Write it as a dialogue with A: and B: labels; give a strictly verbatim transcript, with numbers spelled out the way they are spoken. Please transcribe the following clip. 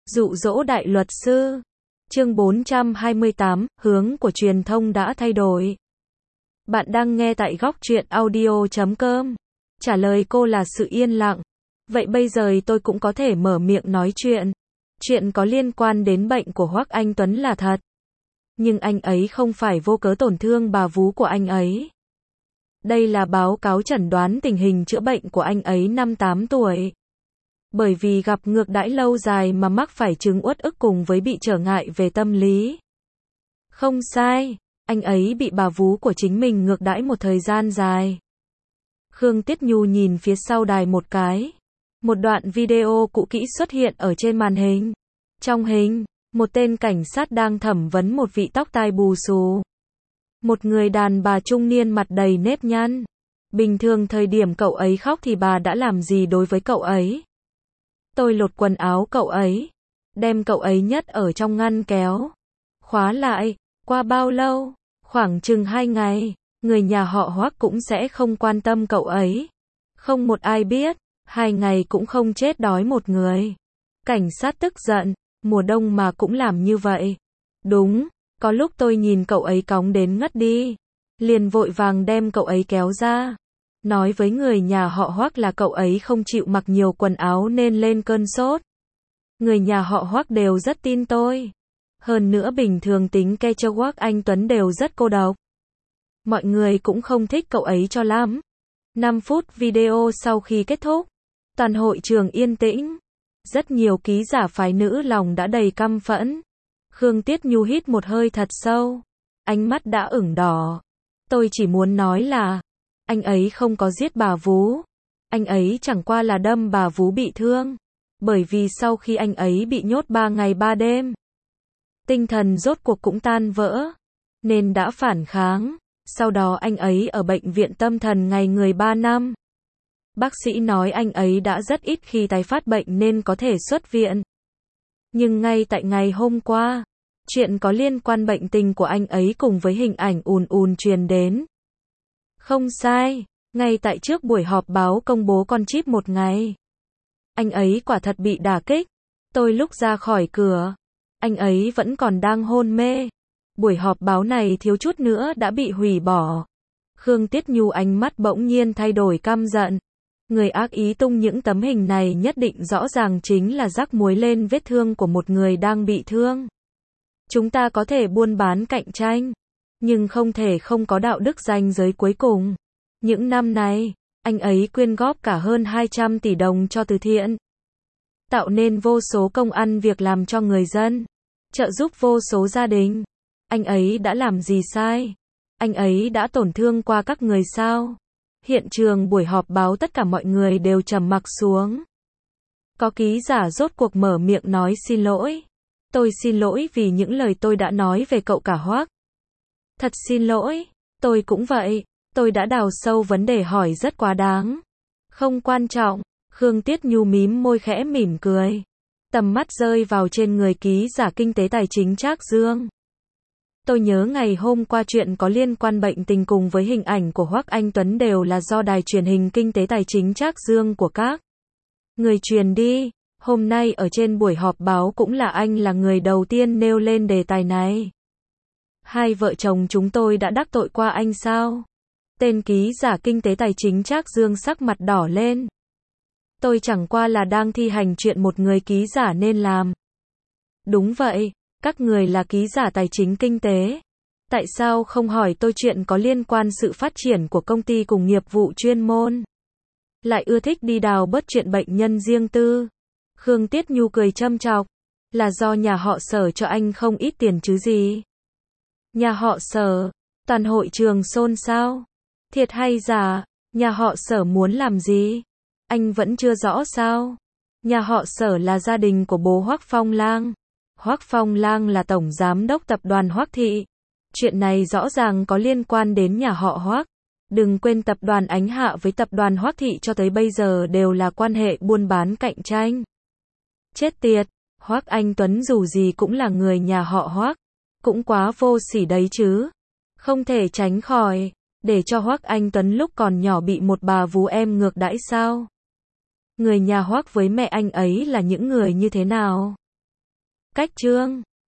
A: Dụ dỗ đại luật sư. Chương bốn trăm hai mươi tám, hướng của truyền thông đã thay đổi. Bạn đang nghe tại góc truyện audio chấm com. Trả lời cô là sự yên lặng. Vậy bây giờ tôi cũng có thể mở miệng nói chuyện. Chuyện có liên quan đến bệnh của Hoắc Anh Tuấn là thật. Nhưng anh ấy không phải vô cớ tổn thương bà vú của anh ấy. Đây là báo cáo chẩn đoán tình hình chữa bệnh của anh ấy năm tám tuổi. Bởi vì gặp ngược đãi lâu dài mà mắc phải chứng uất ức cùng với bị trở ngại về tâm lý. Không sai, anh ấy bị bà vú của chính mình ngược đãi một thời gian dài. Khương Tiết Nhu nhìn phía sau đài một cái. Một đoạn video cũ kỹ xuất hiện ở trên màn hình. Trong hình, một tên cảnh sát đang thẩm vấn một vị tóc tai bù xù. Một người đàn bà trung niên mặt đầy nếp nhăn. Bình thường thời điểm cậu ấy khóc thì bà đã làm gì đối với cậu ấy? Tôi lột quần áo cậu ấy, đem cậu ấy nhét ở trong ngăn kéo, khóa lại. Qua bao lâu? Khoảng chừng hai ngày. Người nhà họ Hoắc cũng sẽ không quan tâm cậu ấy. Không một ai biết. Hai ngày cũng không chết đói một người. Cảnh sát tức giận. Mùa đông mà cũng làm như vậy. Đúng, có lúc tôi nhìn cậu ấy cóng đến ngất đi, liền vội vàng đem cậu ấy kéo ra. Nói với người nhà họ Hoắc là cậu ấy không chịu mặc nhiều quần áo nên lên cơn sốt. Người nhà họ Hoắc đều rất tin tôi. Hơn nữa bình thường tính ke cho Hoắc Anh Tuấn đều rất cô độc. Mọi người cũng không thích cậu ấy cho lắm. năm phút video sau khi kết thúc, toàn hội trường yên tĩnh. Rất nhiều ký giả phái nữ lòng đã đầy căm phẫn. Khương Tiết Nhu hít một hơi thật sâu. Ánh mắt đã ửng đỏ. Tôi chỉ muốn nói là anh ấy không có giết bà vú. Anh ấy chẳng qua là đâm bà vú bị thương. Bởi vì sau khi anh ấy bị nhốt ba ngày ba đêm, tinh thần rốt cuộc cũng tan vỡ, nên đã phản kháng. Sau đó anh ấy ở bệnh viện tâm thần ngày người ba năm. Bác sĩ nói anh ấy đã rất ít khi tái phát bệnh nên có thể xuất viện. Nhưng ngay tại ngày hôm qua, chuyện có liên quan bệnh tình của anh ấy cùng với hình ảnh ùn ùn truyền đến. Không sai, ngay tại trước buổi họp báo công bố con chip một ngày. Anh ấy quả thật bị đả kích. Tôi lúc ra khỏi cửa, anh ấy vẫn còn đang hôn mê. Buổi họp báo này thiếu chút nữa đã bị hủy bỏ. Khương Tiết Nhu ánh mắt bỗng nhiên thay đổi căm giận. Người ác ý tung những tấm hình này nhất định rõ ràng chính là rắc muối lên vết thương của một người đang bị thương. Chúng ta có thể buôn bán cạnh tranh, nhưng không thể không có đạo đức ranh giới cuối cùng. Những năm này, anh ấy quyên góp cả hơn hai trăm tỷ đồng cho từ thiện, tạo nên vô số công ăn việc làm cho người dân, trợ giúp vô số gia đình. Anh ấy đã làm gì sai? Anh ấy đã tổn thương qua các người sao? Hiện trường buổi họp báo tất cả mọi người đều trầm mặc xuống. Có ký giả rốt cuộc mở miệng nói xin lỗi. Tôi xin lỗi vì những lời tôi đã nói về cậu cả Hoắc. Thật xin lỗi, tôi cũng vậy. Tôi đã đào sâu vấn đề hỏi rất quá đáng. Không quan trọng. Khương Tiết Nhu mím môi khẽ mỉm cười. Tầm mắt rơi vào trên người ký giả kinh tế tài chính Trác Dương. Tôi nhớ ngày hôm qua chuyện có liên quan bệnh tình cùng với hình ảnh của Hoắc Anh Tuấn đều là do đài truyền hình kinh tế tài chính Trác Dương của các người truyền đi. Hôm nay ở trên buổi họp báo cũng là anh là người đầu tiên nêu lên đề tài này. Hai vợ chồng chúng tôi đã đắc tội qua anh sao? Tên ký giả kinh tế tài chính Trác Dương sắc mặt đỏ lên. Tôi chẳng qua là đang thi hành chuyện một người ký giả nên làm. Đúng vậy, các người là ký giả tài chính kinh tế. Tại sao không hỏi tôi chuyện có liên quan sự phát triển của công ty cùng nghiệp vụ chuyên môn? Lại ưa thích đi đào bớt chuyện bệnh nhân riêng tư. Khương Tiết Nhu cười châm chọc. Là do nhà họ Sở cho anh không ít tiền chứ gì? Nhà họ Sở? Toàn hội trường xôn xao. Thiệt hay giả? Nhà họ Sở muốn làm gì? Anh vẫn chưa rõ sao? Nhà họ Sở là gia đình của bố Hoắc Phong Lang. Hoắc Phong Lang là tổng giám đốc tập đoàn Hoắc Thị. Chuyện này rõ ràng có liên quan đến nhà họ Hoắc. Đừng quên tập đoàn Ánh Hạ với tập đoàn Hoắc Thị cho tới bây giờ đều là quan hệ buôn bán cạnh tranh. Chết tiệt, Hoắc Anh Tuấn dù gì cũng là người nhà họ Hoắc, cũng quá vô sỉ đấy chứ. Không thể tránh khỏi, để cho Hoắc Anh Tuấn lúc còn nhỏ bị một bà vú em ngược đãi sao? Người nhà Hoắc với mẹ anh ấy là những người như thế nào? Cách chương